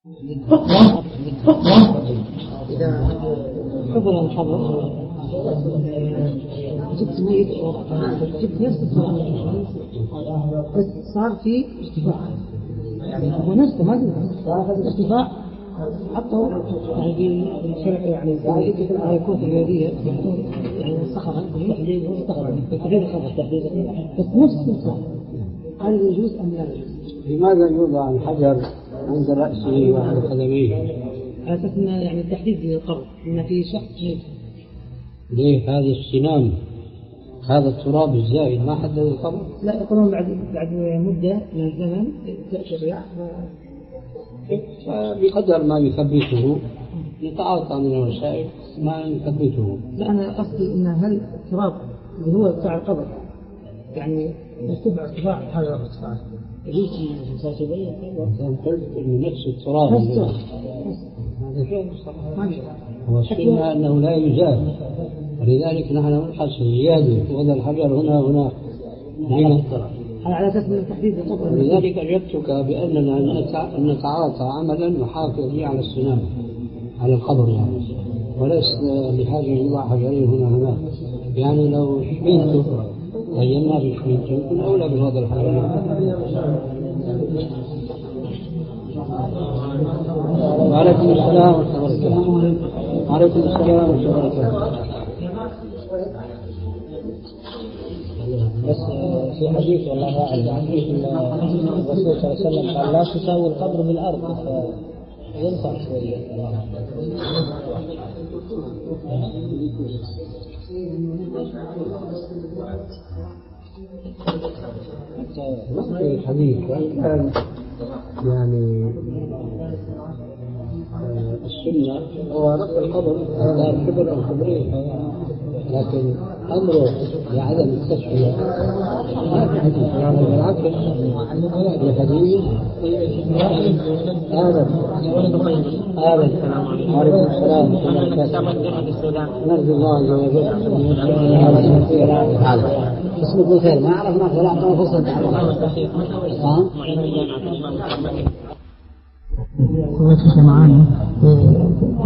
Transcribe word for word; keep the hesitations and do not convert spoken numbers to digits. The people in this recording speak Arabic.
إذا حضر الحضر جبت ميت جبت نفس الصلاة بس صار في ارتفاع، يعني هو نفسه ما صار هذا الارتفاع حطوا يعني شرع يعني ما يكون في الرياضية يعني الصخرة تحديد الصخرة تحديد الخبر تحديد بس نفس الصخرة. هل يجوز أم لا يجوز؟ لماذا يوضع الحجر عند رأسه وعند قدميه؟ على أساس إن يعني تحديد القبر إن في شخص ميت. ليه هذا السنام هذا التراب الزائد ما حدد القبر؟ لا يقولون بعد بعد مدة من الزمن تأتي الرياح بقدر ما يثبته يتعاطى من الوسائل ما يثبته. لا أنا قصدي إن هل التراب اللي هو بتاع القبر يعني يتبع ارتفاع هذا الارتفاع يجوز أن يسافر بيه؟ قلت إن نفس التراب هذا هو السنة أنه لا يزال، ولذلك نحن نبحث زيادة وضع الحجر هنا هنا لما على أساس من تحديد القبر. لذلك أجبتك بأننا نتعاطى عملا نحافظ على السنام على القبر يعني، وليس بحاجة يوضع حجرين هنا هنا. يعني لو شميته بينا بشميته يكون أولى بوضع الحجرين. وعليكم السلام ورحمة الله وبركاته. وعليكم السلام ورحمة الله وبركاته. بس في حديث والله أعلم حديث الرسول صلى الله عليه وسلم قال لا تساوي القبر بالأرض ينفع شوية. نص الحديث كان يعني السنة هو رفع القبر هذا الكبر أو الكبرين، لكن أمره لعدم التسوية ما في حديث. يعني بالعكس الحديث هذا هذا عليكم السلام نرجو الله عز وجل اسمك بالخير. ما عرفنا خلعنا وفصلت ها معانا